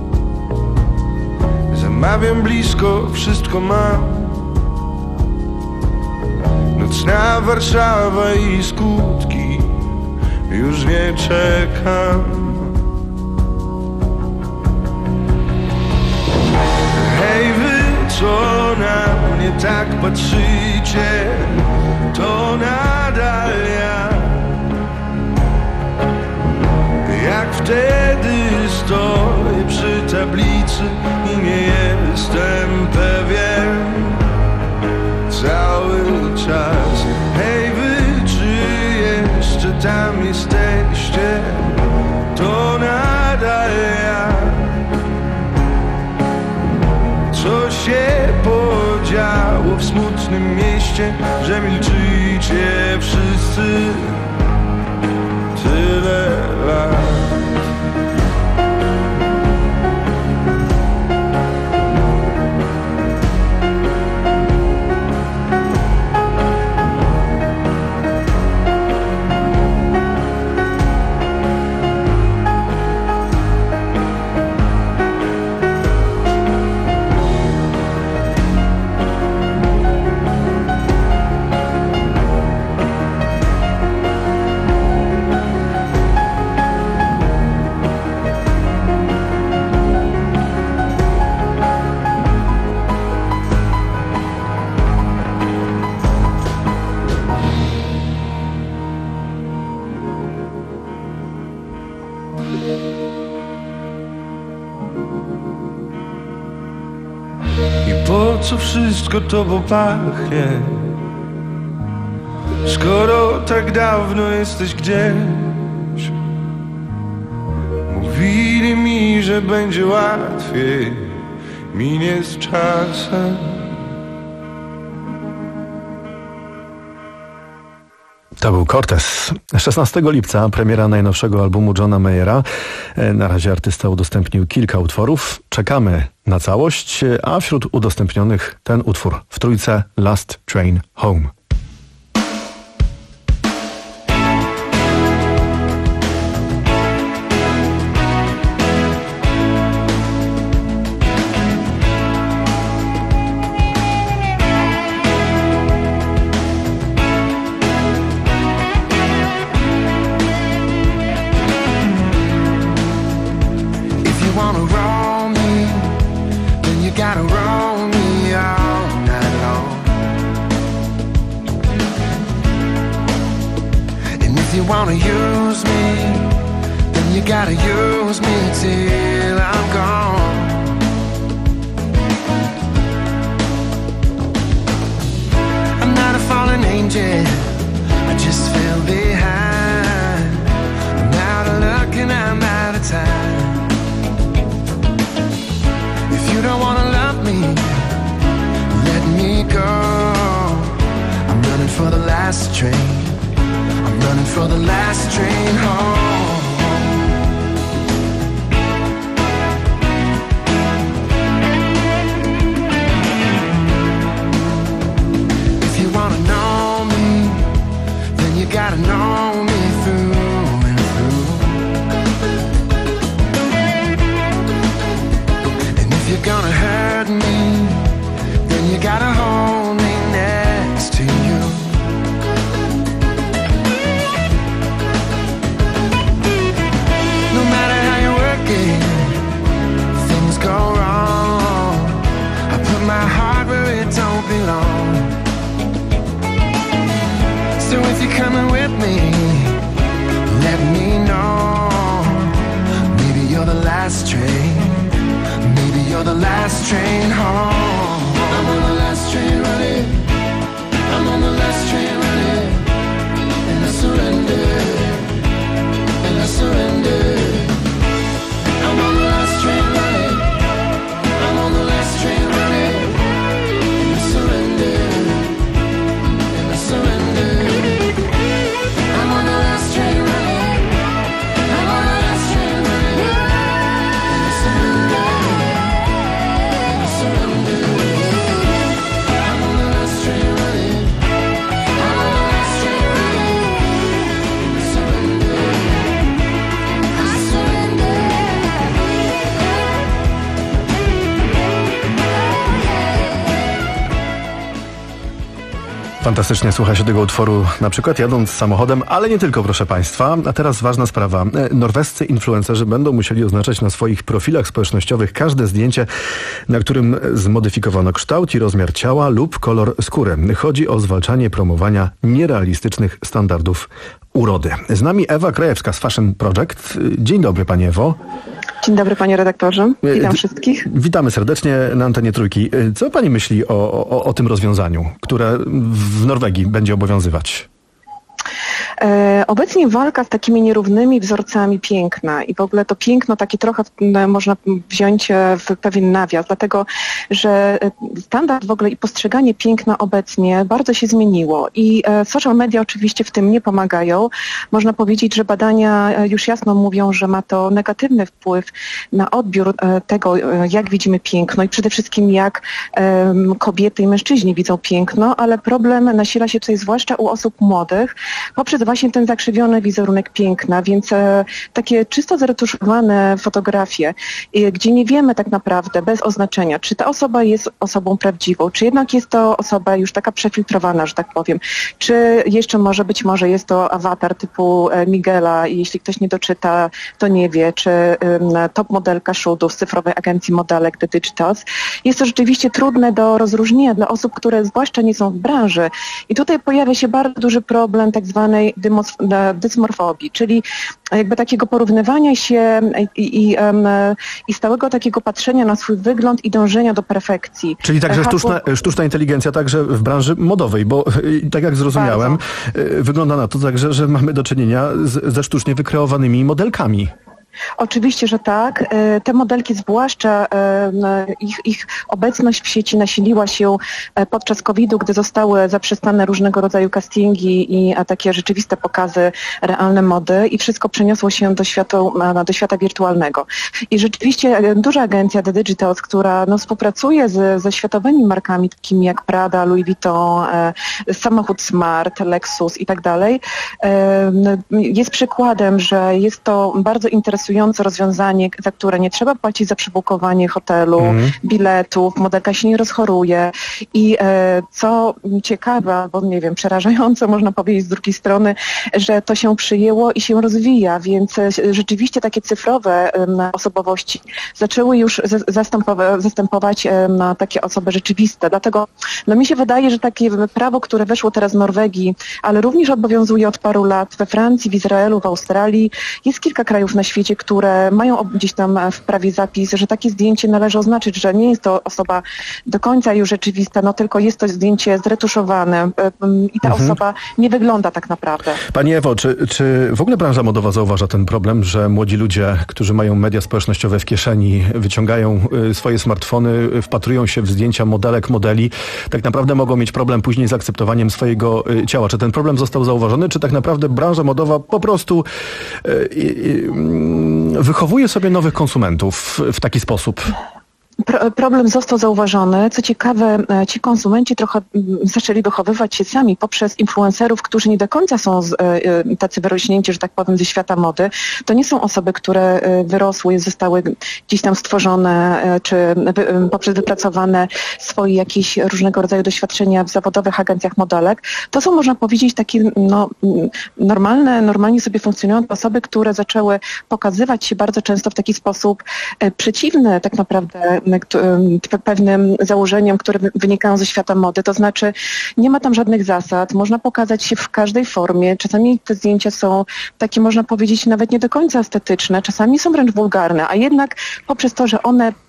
Zamawiam blisko, wszystko mam. Nocna Warszawa i skutki, już nie czekam. Hej wy, co na mnie tak patrzycie, to nadal ja. Jak wtedy stoję przy tablicy i nie jestem pewien cały czas. Hej wy, czy jeszcze tam jesteście, to nadal ja. Co się podziało w smutnym mieście, że milczycie wszyscy tyle lat? Po co wszystko tobą pachnie, skoro tak dawno jesteś gdzieś? Mówili mi, że będzie łatwiej, minie z czasem. To był Cortez. szesnastego lipca premiera najnowszego albumu Johna Mayera. Na razie artysta udostępnił kilka utworów. Czekamy na całość, a wśród udostępnionych ten utwór w trójce Last Train Home. Wanna use me, then you gotta use me till I'm gone. I'm not a fallen angel, I just fell behind. I'm out of luck and I'm out of time. If you don't wanna love me, let me go. I'm running for the last train, running for the last train home. If you wanna know me, then you gotta know me through and through. And if you're gonna hurt me, then you gotta hold me train home. I'm on the last train running. I'm on the last train running. And I surrender. And I surrender. I'm on the last train running. I'm on the last train running. And I surrender. And I surrender. I'm on the last train running. I'm on the last train running. And I surrender. And I surrender. I'm on the last train running. I'm on the last train running. And I surrender. I surrender. Fantastycznie słucha się tego utworu, na przykład jadąc samochodem, ale nie tylko, proszę Państwa. A teraz ważna sprawa. Norwescy influencerzy będą musieli oznaczać na swoich profilach społecznościowych każde zdjęcie, na którym zmodyfikowano kształt i rozmiar ciała lub kolor skóry. Chodzi o zwalczanie promowania nierealistycznych standardów urody. Z nami Ewa Krajewska z Fashion Project. Dzień dobry, Pani Ewo. Dzień dobry, panie redaktorze. Witam wszystkich. Witamy serdecznie na antenie Trójki. Co pani myśli o, o, o tym rozwiązaniu, które w Norwegii będzie obowiązywać? E, obecnie walka z takimi nierównymi wzorcami piękna i w ogóle to piękno takie trochę m, można wziąć w pewien nawias, dlatego że standard w ogóle i postrzeganie piękna obecnie bardzo się zmieniło i e, social media oczywiście w tym nie pomagają. Można powiedzieć, że badania już jasno mówią, że ma to negatywny wpływ na odbiór e, tego, e, jak widzimy piękno i przede wszystkim jak e, kobiety i mężczyźni widzą piękno, ale problem nasila się tutaj zwłaszcza u osób młodych poprzez właśnie ten zakrzywiony wizerunek piękna, więc e, takie czysto zaretuszowane fotografie, e, gdzie nie wiemy tak naprawdę bez oznaczenia, czy ta osoba jest osobą prawdziwą, czy jednak jest to osoba już taka przefiltrowana, że tak powiem, czy jeszcze może być może jest to awatar typu e, Miguela i jeśli ktoś nie doczyta, to nie wie, czy e, top modelka Shootów z cyfrowej agencji modelek The Digitals. Jest to rzeczywiście trudne do rozróżnienia dla osób, które zwłaszcza nie są w branży i tutaj pojawia się bardzo duży problem tak zwanej dysmorfobii, czyli jakby takiego porównywania się i, i, um, i stałego takiego patrzenia na swój wygląd i dążenia do perfekcji. Czyli także sztuczna, sztuczna inteligencja także w branży modowej, bo tak jak zrozumiałem, bardzo. Wygląda na to także, że mamy do czynienia z, ze sztucznie wykreowanymi modelkami. Oczywiście, że tak. Te modelki, zwłaszcza ich, ich obecność w sieci nasiliła się podczas kowida, gdy zostały zaprzestane różnego rodzaju castingi i takie rzeczywiste pokazy, realne mody i wszystko przeniosło się do świata, do świata wirtualnego. I rzeczywiście duża agencja The Digitals, która no, współpracuje z, ze światowymi markami takimi jak Prada, Louis Vuitton, samochód Smart, Lexus i tak dalej, jest przykładem, że jest to bardzo interesujące rozwiązanie, za które nie trzeba płacić za przebukowanie hotelu, mm. biletów, modelka się nie rozchoruje i e, co ciekawe, bo nie wiem, przerażające można powiedzieć z drugiej strony, że to się przyjęło i się rozwija, więc e, rzeczywiście takie cyfrowe e, osobowości zaczęły już z, zastępowa- zastępować e, na takie osoby rzeczywiste. Dlatego no, mi się wydaje, że takie prawo, które weszło teraz w Norwegii, ale również obowiązuje od paru lat we Francji, w Izraelu, w Australii, jest kilka krajów na świecie, które mają gdzieś tam w prawie zapis, że takie zdjęcie należy oznaczyć, że nie jest to osoba do końca już rzeczywista, no tylko jest to zdjęcie zretuszowane i ta mhm. osoba nie wygląda tak naprawdę. Pani Ewo, czy, czy w ogóle branża modowa zauważa ten problem, że młodzi ludzie, którzy mają media społecznościowe w kieszeni, wyciągają swoje smartfony, wpatrują się w zdjęcia modelek, modeli, tak naprawdę mogą mieć problem później z akceptowaniem swojego ciała? Czy ten problem został zauważony, czy tak naprawdę branża modowa po prostu yy, yy, wychowuje sobie nowych konsumentów w taki sposób? Pro, problem został zauważony. Co ciekawe, ci konsumenci trochę zaczęli wychowywać się sami poprzez influencerów, którzy nie do końca są z, tacy wyrośnięci, że tak powiem, ze świata mody. To nie są osoby, które wyrosły, zostały gdzieś tam stworzone, czy wy, poprzez wypracowane swoje jakieś różnego rodzaju doświadczenia w zawodowych agencjach modelek. To są, można powiedzieć, takie no, normalne, normalnie sobie funkcjonujące osoby, które zaczęły pokazywać się bardzo często w taki sposób przeciwny tak naprawdę pewnym założeniom, które wynikają ze świata mody. To znaczy nie ma tam żadnych zasad, można pokazać się w każdej formie. Czasami te zdjęcia są takie, można powiedzieć, nawet nie do końca estetyczne, czasami są wręcz wulgarne, a jednak poprzez to, że one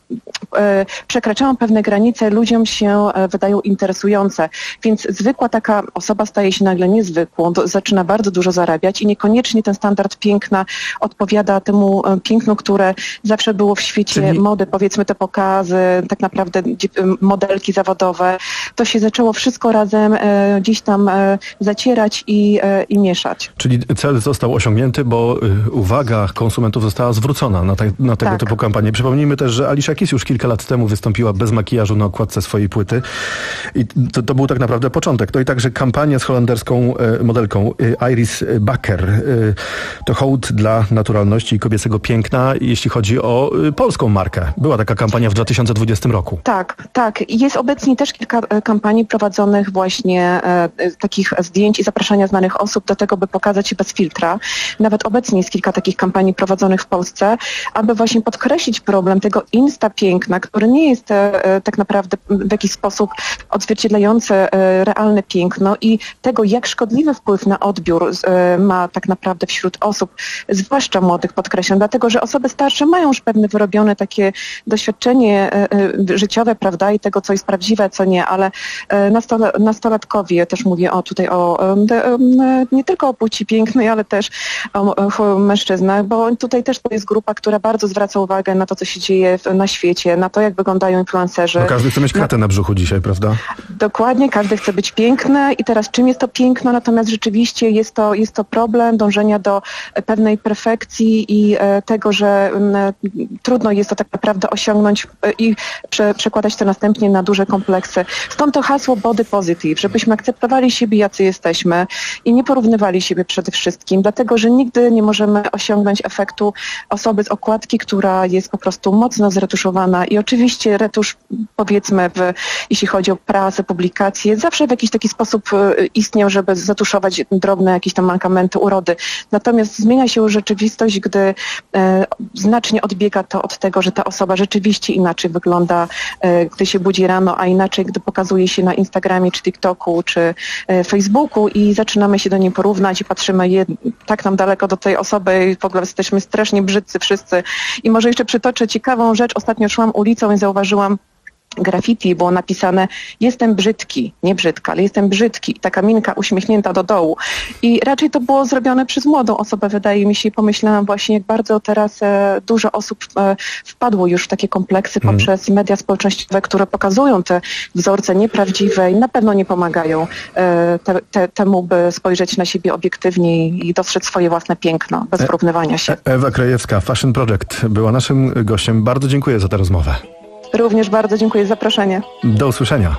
e, przekraczają pewne granice, ludziom się e, wydają interesujące. Więc zwykła taka osoba staje się nagle niezwykłą, do, zaczyna bardzo dużo zarabiać i niekoniecznie ten standard piękna odpowiada temu e, pięknu, które zawsze było w świecie Czyli... mody, powiedzmy te pokazy, tak naprawdę modelki zawodowe. To się zaczęło wszystko razem e, gdzieś tam e, zacierać i, e, i mieszać. Czyli cel został osiągnięty, bo y, uwaga konsumentów została zwrócona na, te, na tego Tak. typu kampanię. Przypomnijmy też, że Alicia Keys już kilka lat temu wystąpiła bez makijażu na okładce swojej płyty i to, to był tak naprawdę początek. No i także kampania z holenderską y, modelką y, Iris Bakker. Y, to hołd dla naturalności i kobiecego piękna, jeśli chodzi o y, polską markę. Była taka kampania w dwa tysiące dwudziestym roku. Tak, tak. Jest obecnie też kilka e, kampanii prowadzonych właśnie e, e, takich zdjęć i zapraszania znanych osób do tego, by pokazać się bez filtra. Nawet obecnie jest kilka takich kampanii prowadzonych w Polsce, aby właśnie podkreślić problem tego insta piękna, który nie jest e, e, tak naprawdę w jakiś sposób odzwierciedlający e, realne piękno i tego, jak szkodliwy wpływ na odbiór e, ma tak naprawdę wśród osób, zwłaszcza młodych, podkreślam, dlatego, że osoby starsze mają już pewne wyrobione takie doświadczenie e, e, życiowe, prawda, i tego, co jest prawdziwe, co nie, ale e, nastole, nastolatkowie, też mówię o tutaj o e, e, nie tylko o płci pięknej, ale też o, o mężczyznach, bo tutaj też to jest grupa, która bardzo zwraca uwagę na to, co się dzieje w, na świecie, na to, jak wyglądają influencerzy. No każdy chce mieć kratę na brzuchu dzisiaj, prawda? Dokładnie, każdy chce być piękny i teraz czym jest to piękno, natomiast rzeczywiście jest to, jest to problem dążenia do pewnej perfekcji i e, tego, że m, trudno jest to tak naprawdę osiągnąć e, i prze, przekładać to następnie na duże kompleksy. Stąd to hasło body positive, żebyśmy akceptowali siebie, jacy jesteśmy i nie porównywali siebie przede wszystkim, dlatego, że nigdy nie możemy osiągnąć efektu osoby z okładki, która jest po prostu mocno zretuszowana i oczywiście retusz, powiedzmy, w, jeśli chodzi o prasę, publikacje, zawsze w jakiś taki sposób e, istniał, żeby zatuszować drobne jakieś tam mankamenty urody. Natomiast zmienia się rzeczywistość, gdy e, znacznie odbiega to od tego, że ta osoba rzeczywiście inaczej wygląda, e, gdy się budzi rano, a inaczej, gdy pokazuje się na Instagramie, czy TikToku, czy e, Facebooku i zaczynamy się do niej porównać i patrzymy je, tak nam daleko do tej osoby i w ogóle jesteśmy strasznie brzydcy wszyscy. I może jeszcze przytoczę ciekawą rzecz. Ostatnio szłam ulicą i zauważyłam graffiti, było napisane: jestem brzydki, nie brzydka, ale jestem brzydki. I taka minka uśmiechnięta do dołu. I raczej to było zrobione przez młodą osobę, wydaje mi się, i pomyślałam właśnie, jak bardzo teraz e, dużo osób e, wpadło już w takie kompleksy Hmm. poprzez media społecznościowe, które pokazują te wzorce nieprawdziwe i na pewno nie pomagają e, te, te, temu, by spojrzeć na siebie obiektywnie i dostrzec swoje własne piękno, bez porównywania się. Ewa Krajewska, Fashion Project, była naszym gościem. Bardzo dziękuję za tę rozmowę. Również bardzo dziękuję za zaproszenie. Do usłyszenia.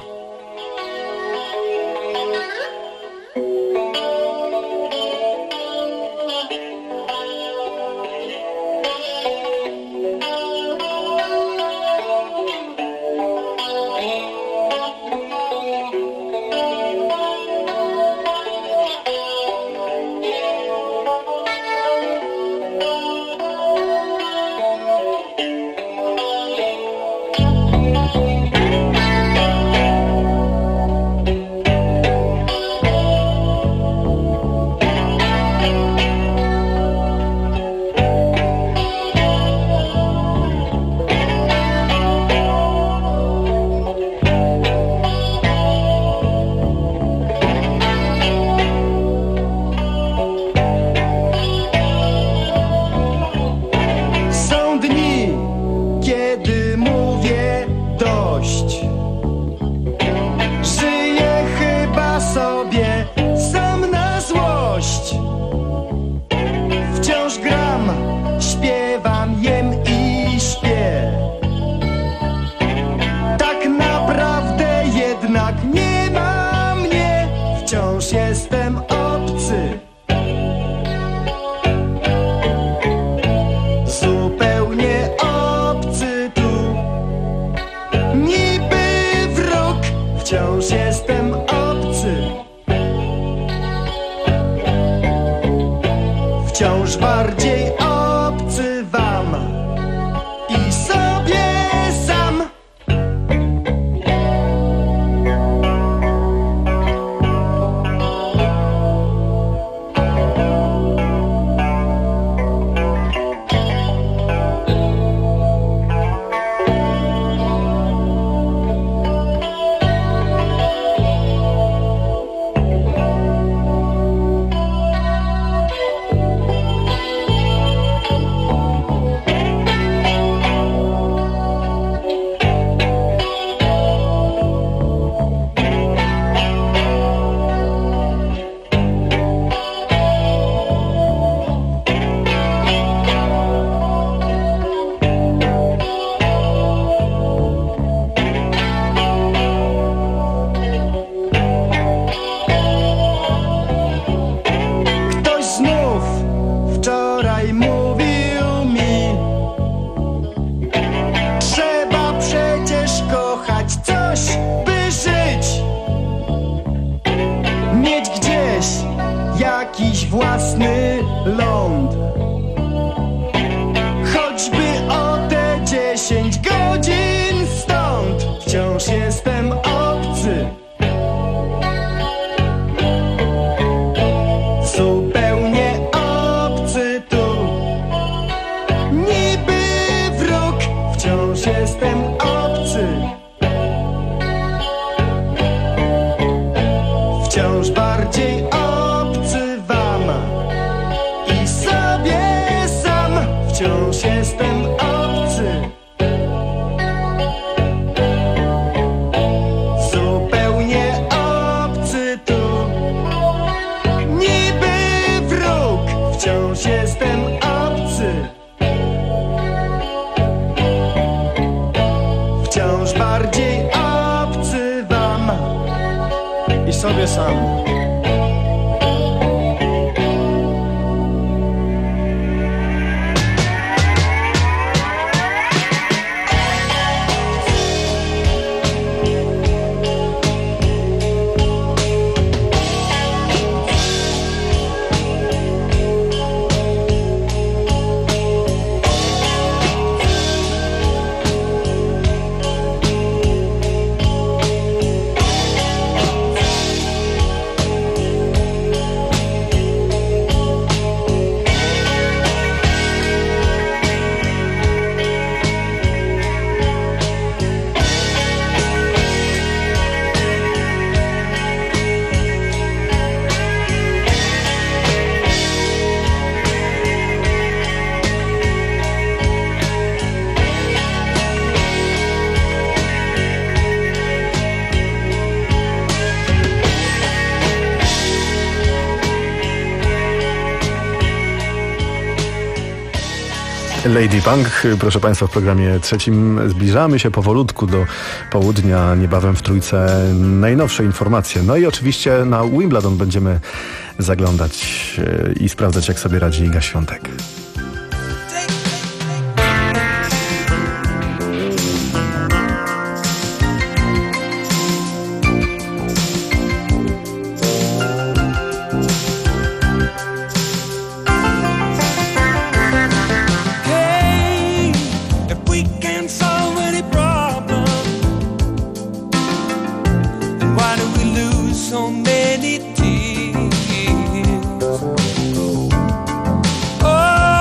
Wciąż bardziej obcy wam i sobie sam. sobie sam. Lady Punk, proszę Państwa, w programie trzecim zbliżamy się powolutku do południa, niebawem w trójce najnowsze informacje. No i oczywiście na Wimbledon będziemy zaglądać i sprawdzać, jak sobie radzi Iga Świątek. Oh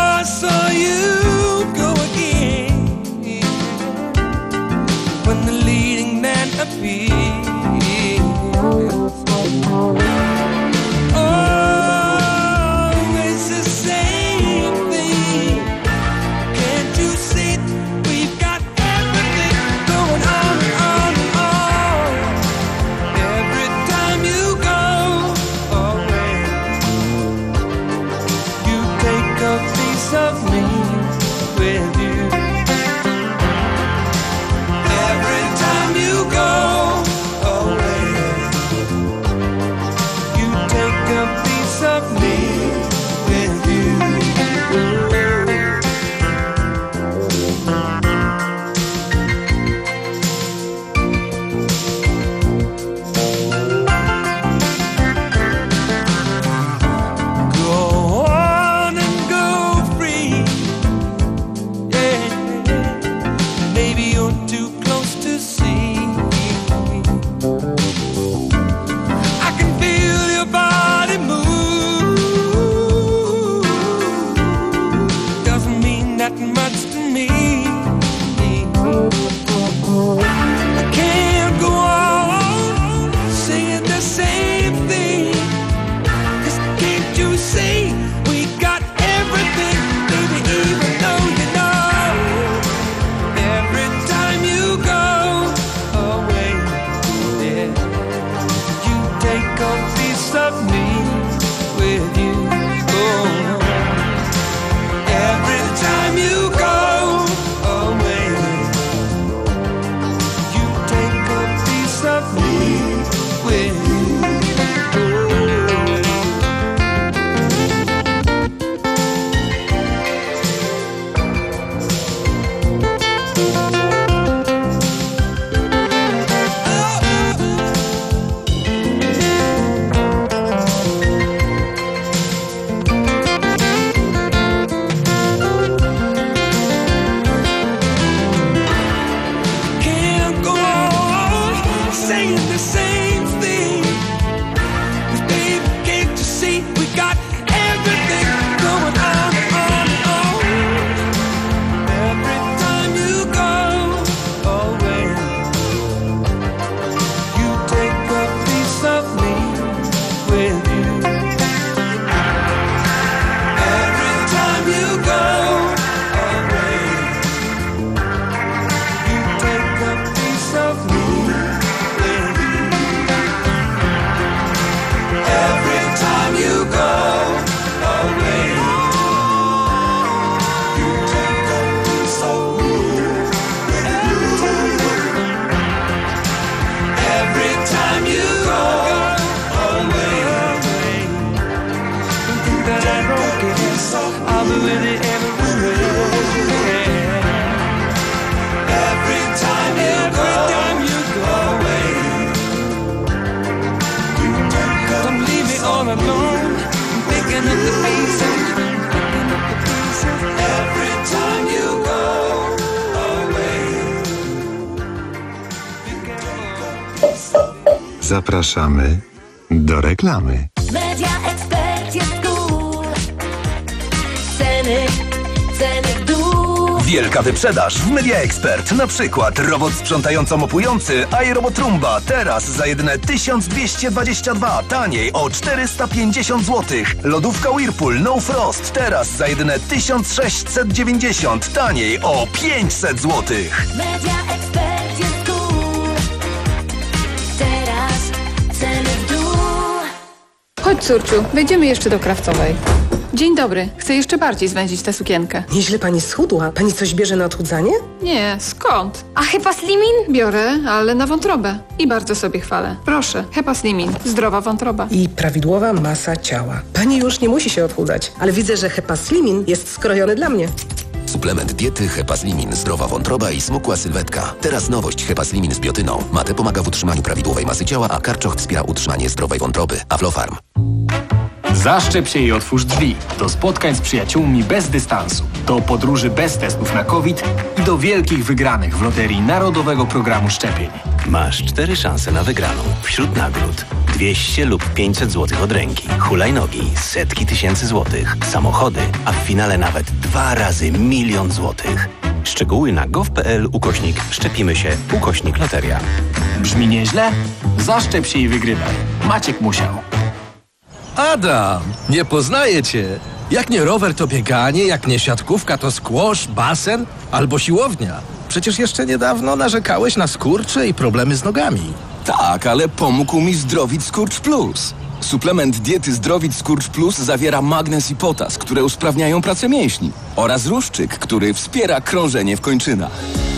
Zapraszamy do reklamy. Media Expert jest cool. Ceny, ceny w dół. Wielka wyprzedaż w Media Expert. Na przykład robot sprzątająco-mopujący iRobot Roomba teraz za jedyne tysiąc dwieście dwadzieścia dwa, taniej o czterysta pięćdziesiąt złotych. Lodówka Whirlpool No Frost teraz za jedyne tysiąc sześćset dziewięćdziesiąt, taniej o pięćset złotych. Media Expert jest cool. Teraz ceny w dół. Chodź, córciu, wejdziemy jeszcze do Krawcowej. Dzień dobry. Chcę jeszcze bardziej zwęzić tę sukienkę. Nieźle pani schudła. Pani coś bierze na odchudzanie? Nie, skąd? A Hepaslimin? Biorę, ale na wątrobę. I bardzo sobie chwalę. Proszę, Hepaslimin. Zdrowa wątroba. I prawidłowa masa ciała. Pani już nie musi się odchudzać, ale widzę, że Hepaslimin jest skrojony dla mnie. Suplement diety Hepaslimin, zdrowa wątroba i smukła sylwetka. Teraz nowość Hepaslimin z biotyną. Mate pomaga w utrzymaniu prawidłowej masy ciała, a karczoch wspiera utrzymanie zdrowej wątroby. Aflofarm. Zaszczep się i otwórz drzwi. Do spotkań z przyjaciółmi bez dystansu. Do podróży bez testów na COVID i do wielkich wygranych w loterii Narodowego Programu Szczepień. Masz cztery szanse na wygraną. Wśród nagród dwieście lub pięćset złotych od ręki, hulajnogi, setki tysięcy złotych, samochody, a w finale nawet dwa razy milion złotych. Szczegóły na gov.pl ukośnik szczepimy się ukośnik loteria. Brzmi nieźle? Zaszczep się i wygrywaj. Maciek musiał. Adam, nie poznaję cię. Jak nie rower, to bieganie, jak nie siatkówka, to squash, basen albo siłownia. Przecież jeszcze niedawno narzekałeś na skurcze i problemy z nogami. Tak, ale pomógł mi Zdrowit Skurcz Plus. Suplement diety Zdrowit Skurcz Plus zawiera magnez i potas, które usprawniają pracę mięśni, oraz ruszczyk, który wspiera krążenie w kończynach.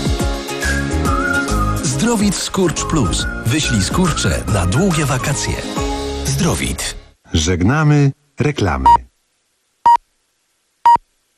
Zdrowit Skurcz Plus. Wyślij skurcze na długie wakacje. Zdrowit. Żegnamy reklamy.